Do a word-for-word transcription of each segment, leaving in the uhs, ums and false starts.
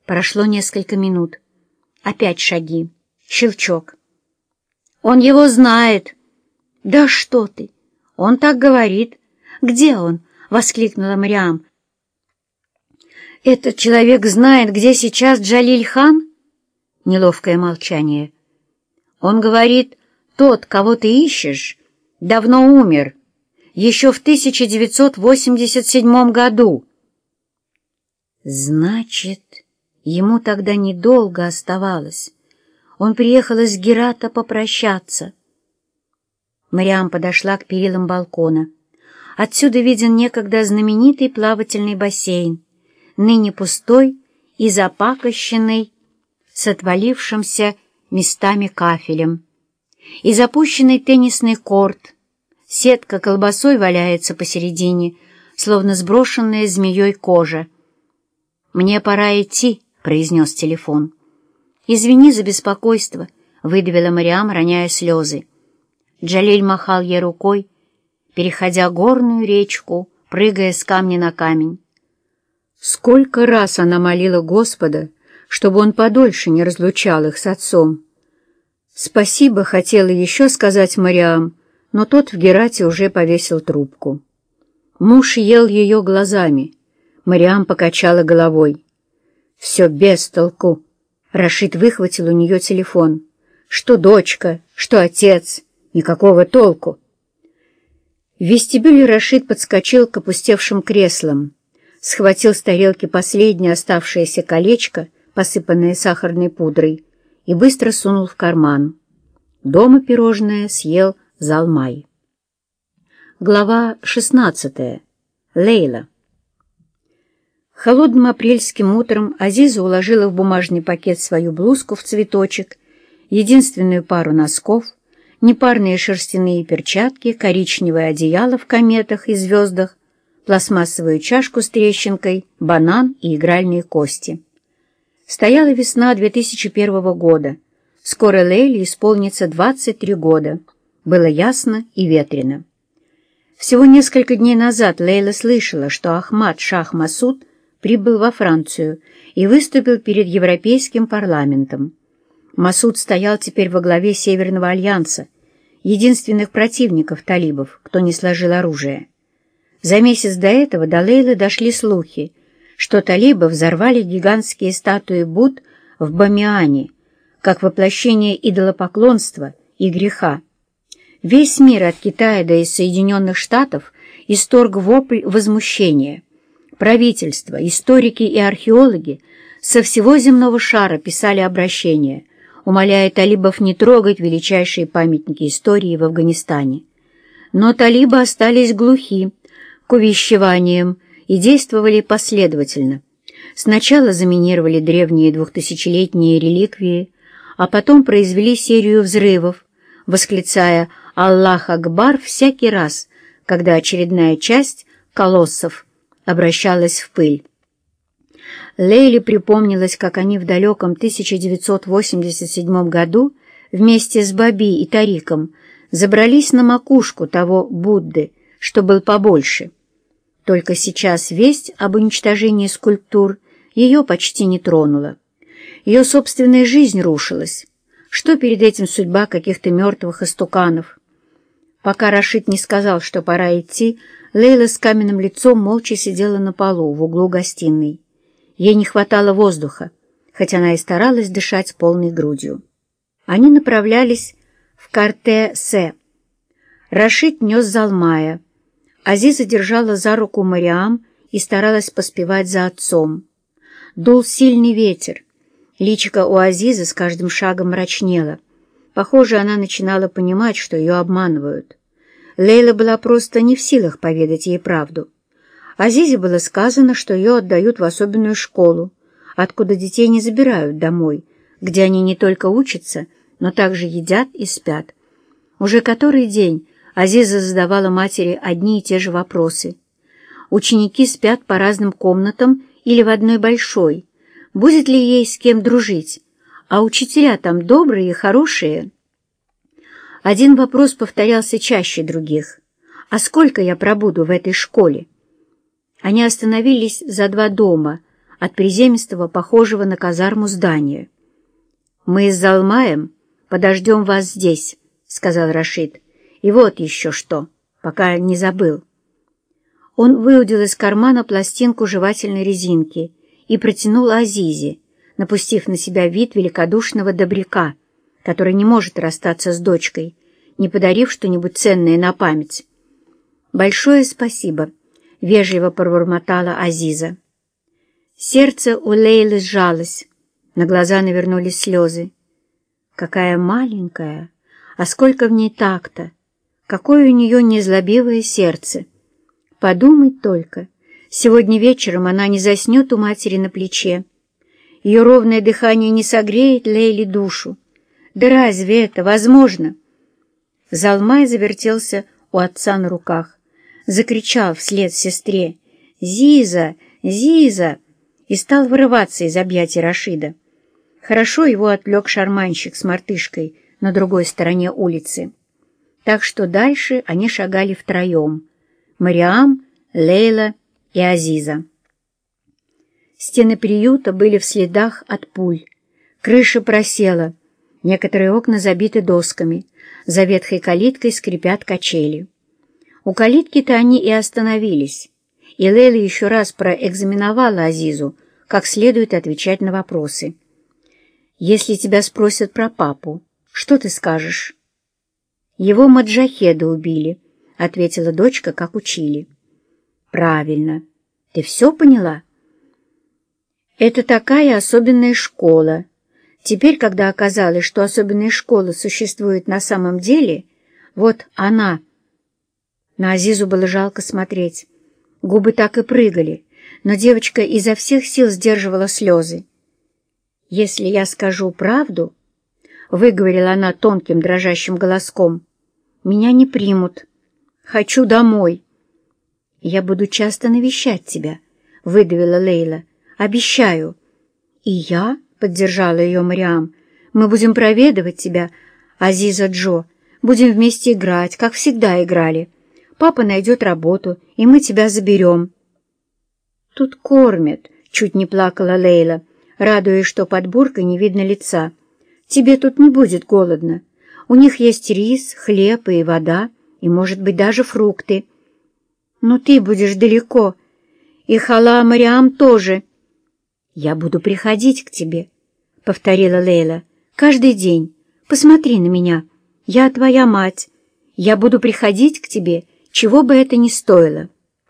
Прошло несколько минут. Опять шаги. Щелчок. «Он его знает!» «Да что ты! Он так говорит!» «Где он?» — воскликнула Мариам. «Этот человек знает, где сейчас Джалиль-хан?» Неловкое молчание. «Он говорит, тот, кого ты ищешь, давно умер, еще в тысяча девятьсот восемьдесят седьмом году». Значит, ему тогда недолго оставалось. Он приехал из Герата попрощаться. Мариам подошла к перилам балкона. Отсюда виден некогда знаменитый плавательный бассейн, ныне пустой и запакощенный, с отвалившимся местами кафелем, и запущенный теннисный корт. Сетка колбасой валяется посередине, словно сброшенная змеей кожа. «Мне пора идти», — произнес телефон. «Извини за беспокойство», — выдавила Мариам, роняя слезы. Джалиль махал ей рукой, переходя горную речку, прыгая с камня на камень. Сколько раз она молила Господа, чтобы он подольше не разлучал их с отцом. Спасибо хотела еще сказать Мариам, но тот в Герате уже повесил трубку. Муж ел ее глазами. Мариам покачала головой. «Все без толку». Рашид выхватил у нее телефон. «Что дочка, что отец, никакого толку». В вестибюле Рашид подскочил к опустевшим креслам, схватил с тарелки последнее оставшееся колечко, посыпанное сахарной пудрой, и быстро сунул в карман. Дома пирожное съел Залмай. Глава шестнадцатая. Лейла. Холодным апрельским утром Азиза уложила в бумажный пакет свою блузку в цветочек, единственную пару носков, непарные шерстяные перчатки, коричневое одеяло в кометах и звездах, пластмассовую чашку с трещинкой, банан и игральные кости. Стояла весна две тысячи первого года. Скоро Лейле исполнится двадцать три года. Было ясно и ветрено. Всего несколько дней назад Лейла слышала, что Ахмад Шах Масуд прибыл во Францию и выступил перед Европейским парламентом. Масуд стоял теперь во главе Северного альянса, единственных противников талибов, кто не сложил оружие. За месяц до этого до Лейлы дошли слухи, что талибы взорвали гигантские статуи Будд в Бамиане, как воплощение идолопоклонства и греха. Весь мир от Китая до Соединенных Штатов исторг вопль возмущения. Правительство, историки и археологи со всего земного шара писали обращения, умоляя талибов не трогать величайшие памятники истории в Афганистане. Но талибы остались глухи к увещеваниям и действовали последовательно. Сначала заминировали древние двухтысячелетние реликвии, а потом произвели серию взрывов, восклицая «Аллах Акбар» всякий раз, когда очередная часть колоссов обращалась в пыль. Лейле припомнилось, как они в далеком тысяча девятьсот восемьдесят седьмом году вместе с Баби и Тариком забрались на макушку того Будды, что был побольше. Только сейчас весть об уничтожении скульптур ее почти не тронула. Ее собственная жизнь рушилась. Что перед этим судьба каких-то мертвых истуканов? Пока Рашид не сказал, что пора идти, Лейла с каменным лицом молча сидела на полу в углу гостиной. Ей не хватало воздуха, хотя она и старалась дышать полной грудью. Они направлялись в Карте-Се. Рашид нес Залмая. Азиза держала за руку Мариам и старалась поспевать за отцом. Дул сильный ветер. Личико у Азизы с каждым шагом мрачнело. Похоже, она начинала понимать, что ее обманывают. Лейла была просто не в силах поведать ей правду. Азизе было сказано, что ее отдают в особенную школу, откуда детей не забирают домой, где они не только учатся, но также едят и спят. Уже который день Азиза задавала матери одни и те же вопросы. Ученики спят по разным комнатам или в одной большой. Будет ли ей с кем дружить? А учителя там добрые и хорошие? Один вопрос повторялся чаще других. «А сколько я пробуду в этой школе?» Они остановились за два дома от приземистого, похожего на казарму здания. «Мы с Залмаем подождем вас здесь», — сказал Рашид. «И вот еще что, пока не забыл». Он выудил из кармана пластинку жевательной резинки и протянул Азизе, напустив на себя вид великодушного добряка, который не может расстаться с дочкой, не подарив что-нибудь ценное на память. «Большое спасибо», — вежливо пробормотала Азиза. Сердце у Лейлы сжалось, на глаза навернулись слезы. Какая маленькая, а сколько в ней такта, какое у нее незлобивое сердце. Подумать только, сегодня вечером она не заснет у матери на плече. Ее ровное дыхание не согреет Лейле душу. Да разве это возможно? Залмай завертелся у отца на руках, закричал вслед сестре «Зиза! Зиза!» и стал вырываться из объятий Рашида. Хорошо его отвлек шарманщик с мартышкой на другой стороне улицы. Так что дальше они шагали втроем — Мариам, Лейла и Азиза. Стены приюта были в следах от пуль. Крыша просела, некоторые окна забиты досками, за ветхой калиткой скрипят качели. У калитки-то они и остановились, и Лейла еще раз проэкзаменовала Азизу, как следует отвечать на вопросы. «Если тебя спросят про папу, что ты скажешь?» «Его маджахеды убили», — ответила дочка, как учили. «Правильно. Ты все поняла?» «Это такая особенная школа. Теперь, когда оказалось, что особенные школы существуют на самом деле, вот она...» На Азизу было жалко смотреть. Губы так и прыгали, но девочка изо всех сил сдерживала слезы. «Если я скажу правду, — выговорила она тонким дрожащим голоском, — меня не примут. Хочу домой». «Я буду часто навещать тебя», — выдавила Лейла. «Обещаю». «И я?» — поддержала ее Мариам. «Мы будем проведывать тебя, Азиза Джо. Будем вместе играть, как всегда играли. Папа найдет работу, и мы тебя заберем». «Тут кормят», — чуть не плакала Лейла, радуясь, что под буркой не видно лица. «Тебе тут не будет голодно. У них есть рис, хлеб и вода, и, может быть, даже фрукты. Но ты будешь далеко, и Хала Мариам тоже». «Я буду приходить к тебе», — повторила Лейла, — «каждый день. Посмотри на меня. Я твоя мать. Я буду приходить к тебе, чего бы это ни стоило».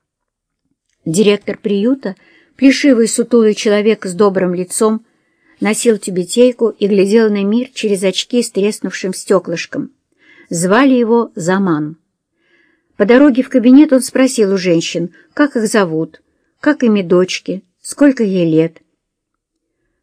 Директор приюта, плешивый сутулый человек с добрым лицом, носил тюбетейку и глядел на мир через очки с треснувшим стеклышком. Звали его Заман. По дороге в кабинет он спросил у женщин, как их зовут, как имя дочки, сколько ей лет.